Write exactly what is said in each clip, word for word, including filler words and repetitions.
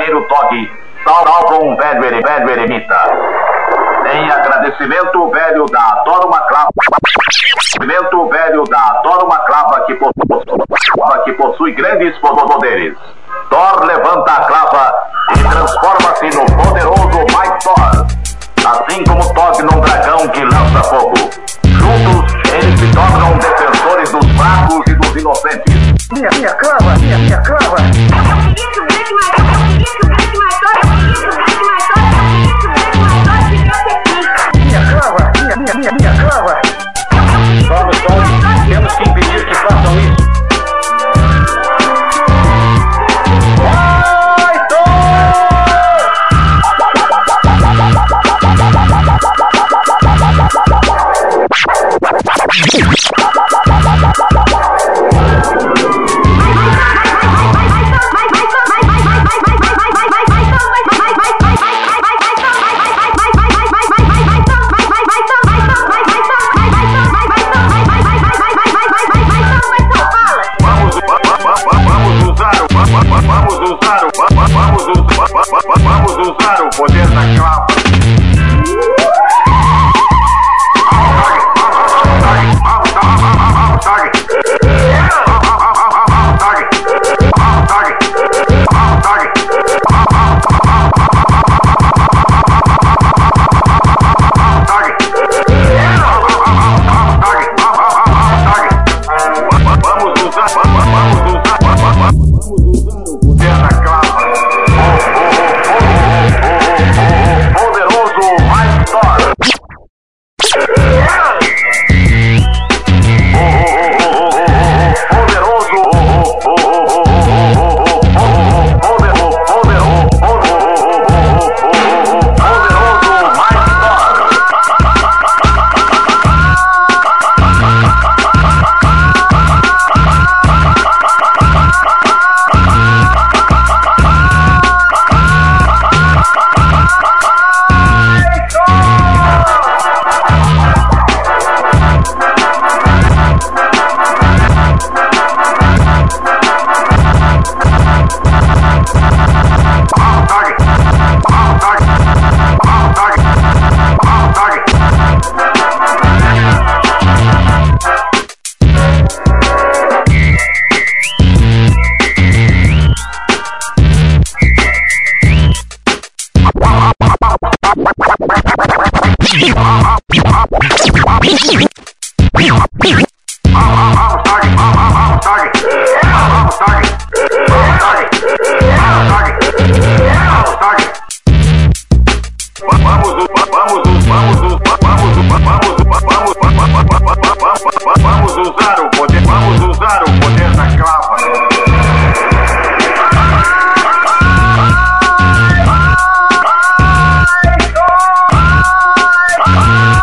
companheiro Tog salvam um velho, velho eremita. Em agradecimento, o velho dá a Thor uma clava. Agradecimento, o velho dá a Thor uma clava que possui, que possui grandes poderes. Thor levanta a clava e transforma-se no poderoso Mike Thor, assim como Tog num dragão que lança fogo. Juntos, eles se tornam defensores dos fracos e dos inocentes. Minha, minha clava, minha, minha clava. Eu queria que o grande Mike Thor, eu queria que o grande Mike Thor, eu queria que o grande Mike Thor, eu queria que o grande Mike Thor tivesse aqui. Minha clava, minha, minha, minha, minha clava. Vamos, Tog, temos que impedir que façam isso. Vamos usar o poder da clava. Vamos usar o poder, vamos usar o poder da clava. Ai, ai, ai, ai.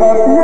Thank you.